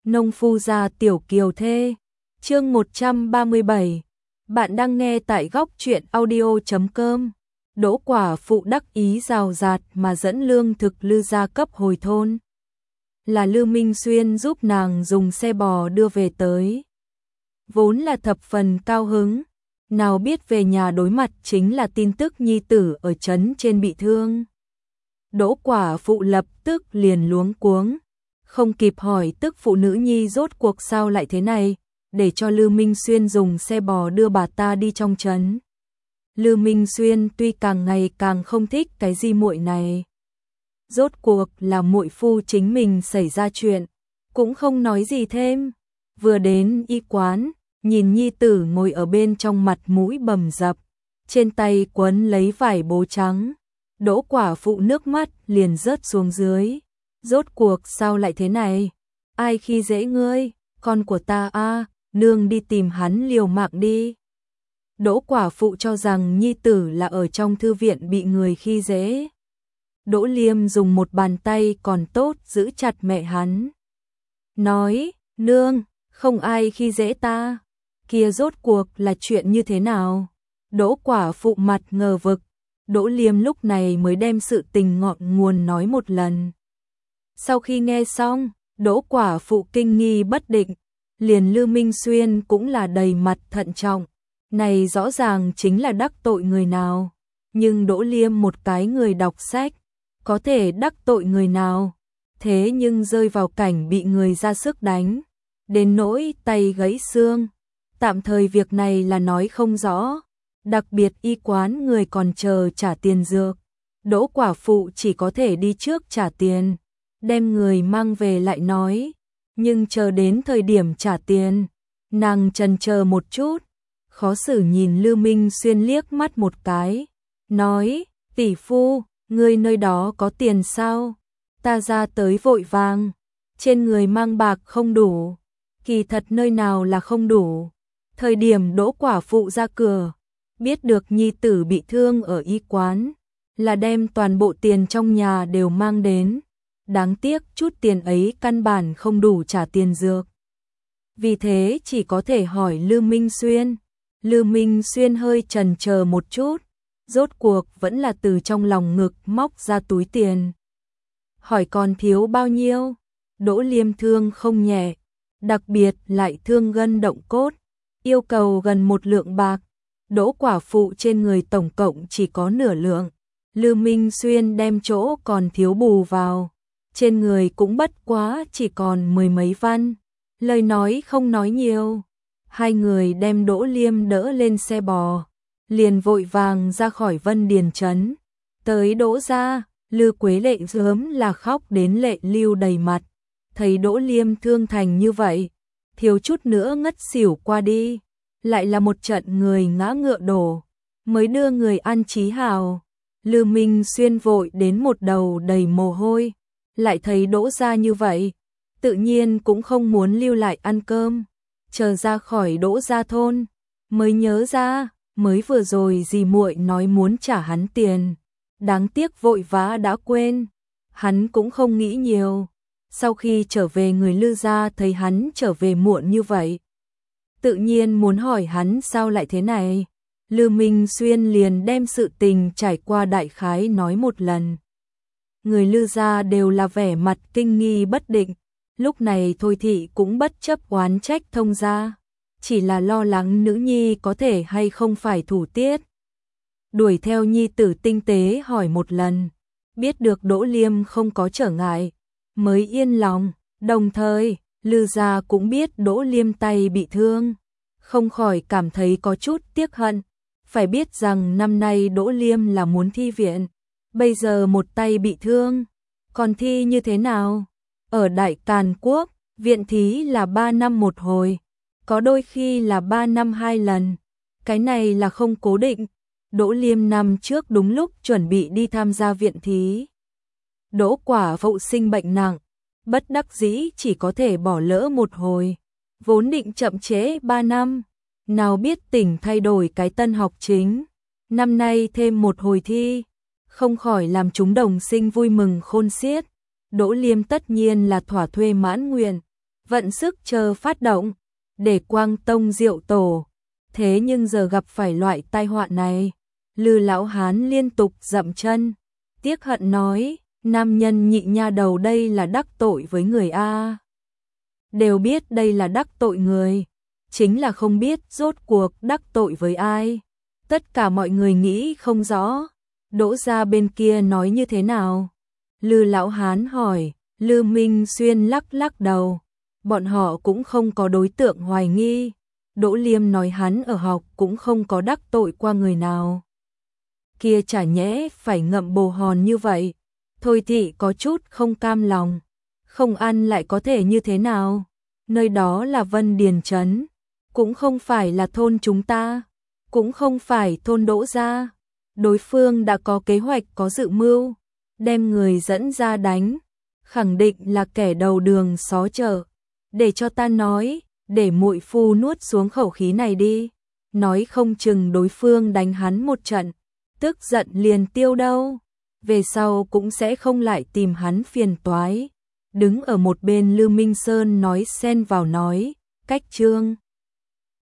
Nông phu gia tiểu kiều thê. Chương 137. Bạn đang nghe tại góc truyện audio.com. Đỗ quả phụ đắc ý rào rạt mà dẫn lương thực Lư gia cấp hồi thôn. Là Lư Minh Xuyên giúp nàng dùng xe bò đưa về tới. Vốn là thập phần cao hứng, nào biết về nhà đối mặt chính là tin tức nhi tử ở trấn trên bị thương. Đỗ quả phụ lập tức liền luống cuống, không kịp hỏi tức phụ nữ nhi rốt cuộc sao lại thế này, để cho Lư Minh Xuyên dùng xe bò đưa bà ta đi trong trấn. Lư Minh Xuyên tuy càng ngày càng không thích cái di muội này. Rốt cuộc là muội phu chính mình xảy ra chuyện, cũng không nói gì thêm. Vừa đến y quán, nhìn nhi tử ngồi ở bên trong mặt mũi bầm dập, trên tay quấn lấy vải bố trắng. Đỗ quả phụ nước mắt liền rớt xuống dưới. Rốt cuộc sao lại thế này? Ai khi dễ ngươi? Con của ta a, nương đi tìm hắn liều mạng đi. Đỗ quả phụ cho rằng nhi tử là ở trong thư viện bị người khi dễ. Đỗ Liêm dùng một bàn tay còn tốt giữ chặt mẹ hắn. Nói, nương, không ai khi dễ ta. Kia rốt cuộc là chuyện như thế nào? Đỗ quả phụ mặt ngờ vực. Đỗ Liêm lúc này mới đem sự tình ngọn nguồn nói một lần. Sau khi nghe xong, Đỗ quả phụ kinh nghi bất định, liền Lư Minh Xuyên cũng là đầy mặt thận trọng. Này rõ ràng chính là đắc tội người nào, nhưng Đỗ Liêm một cái người đọc sách, có thể đắc tội người nào, thế nhưng rơi vào cảnh bị người ra sức đánh, đến nỗi tay gãy xương. Tạm thời việc này là nói không rõ, đặc biệt y quán người còn chờ trả tiền dược. Đỗ quả phụ chỉ có thể đi trước trả tiền, đem người mang về lại nói, nhưng chờ đến thời điểm trả tiền, nàng chần chờ một chút, khó xử nhìn Lư Minh Xuyên liếc mắt một cái, nói, tỷ phu, ngươi nơi đó có tiền sao? Ta ra tới vội vàng, trên người mang bạc không đủ, kỳ thật nơi nào là không đủ. Thời điểm Đỗ quả phụ ra cửa, biết được nhi tử bị thương ở y quán, là đem toàn bộ tiền trong nhà đều mang đến. Đáng tiếc chút tiền ấy căn bản không đủ trả tiền dược. Vì thế chỉ có thể hỏi Lư Minh Xuyên. Lư Minh Xuyên hơi chần chờ một chút, rốt cuộc vẫn là từ trong lòng ngực móc ra túi tiền. Hỏi còn thiếu bao nhiêu? Đỗ Liêm thương không nhẹ, đặc biệt lại thương gân động cốt, yêu cầu gần 1 lượng bạc. Đỗ quả phụ trên người tổng cộng chỉ có nửa lượng. Lư Minh Xuyên đem chỗ còn thiếu bù vào, trên người cũng bất quá chỉ còn 10 mấy văn. Lời nói không nói nhiều, hai người đem Đỗ Liêm đỡ lên xe bò, liền vội vàng ra khỏi Vân Điền trấn. Tới Đỗ gia, Lư Quế Lệ sớm là khóc đến lệ lưu đầy mặt, thấy Đỗ Liêm thương thành như vậy, thiếu chút nữa ngất xỉu qua đi, lại là một trận người ngã ngựa đổ, mới đưa người ăn chí hào. Lư Minh Xuyên vội đến một đầu đầy mồ hôi, lại thấy Đỗ gia như vậy, tự nhiên cũng không muốn lưu lại ăn cơm, chờ ra khỏi Đỗ gia thôn, mới nhớ ra, mới vừa rồi dì muội nói muốn trả hắn tiền, đáng tiếc vội vã đã quên. Hắn cũng không nghĩ nhiều, sau khi trở về người Lư gia thấy hắn trở về muộn như vậy, tự nhiên muốn hỏi hắn sao lại thế này. Lư Minh Xuyên liền đem sự tình trải qua đại khái nói một lần. Người Lư gia đều là vẻ mặt kinh nghi bất định, lúc này Thôi thị cũng bất chấp oán trách thông gia, chỉ là lo lắng nữ nhi có thể hay không phải thủ tiết. Đuổi theo nhi tử tinh tế hỏi một lần, biết được Đỗ Liêm không có trở ngại, mới yên lòng. Đồng thời, Lư gia cũng biết Đỗ Liêm tay bị thương, không khỏi cảm thấy có chút tiếc hận. Phải biết rằng năm nay Đỗ Liêm là muốn thi viện, bây giờ một tay bị thương, còn thi như thế nào? Ở Đại Càn Quốc, viện thí là 3 năm một hồi, có đôi khi là 3 năm 2 lần, cái này là không cố định. Đỗ Liêm năm trước đúng lúc chuẩn bị đi tham gia viện thí. Đỗ quả phụ sinh bệnh nặng, bất đắc dĩ chỉ có thể bỏ lỡ một hồi, vốn định chậm trễ 3 năm. Nào biết tỉnh thay đổi cái tân học chính, năm nay thêm một hồi thi, không khỏi làm chúng đồng sinh vui mừng khôn xiết. Đỗ Liêm tất nhiên là thỏa thuê mãn nguyện, vận sức chờ phát động, để Quang Tông diệu tổ. Thế nhưng giờ gặp phải loại tai họa này, Lư lão hán liên tục dậm chân, tiếc hận nói, nam nhân nhị nha đầu đây là đắc tội với người a. Đều biết đây là đắc tội người, chính là không biết rốt cuộc đắc tội với ai. Tất cả mọi người nghĩ không rõ, Đỗ gia bên kia nói như thế nào? Lư lão hán hỏi, Lư Minh Xuyên lắc lắc đầu, bọn họ cũng không có đối tượng hoài nghi. Đỗ Liêm nói hắn ở học cũng không có đắc tội qua người nào. Kia chả nhẽ phải ngậm bồ hòn như vậy. Thôi thị có chút không cam lòng, không ăn lại có thể như thế nào? Nơi đó là Vân Điền Trấn, cũng không phải là thôn chúng ta, cũng không phải thôn Đỗ gia. Đối phương đã có kế hoạch có dự mưu, đem người dẫn ra đánh, khẳng định là kẻ đầu đường xó chợ. Để cho ta nói, để muội phu nuốt xuống khẩu khí này đi, nói không chừng đối phương đánh hắn một trận, tức giận liền tiêu đâu, về sau cũng sẽ không lại tìm hắn phiền toái. Đứng ở một bên Lư Minh Sơn nói xen vào nói, cách Trương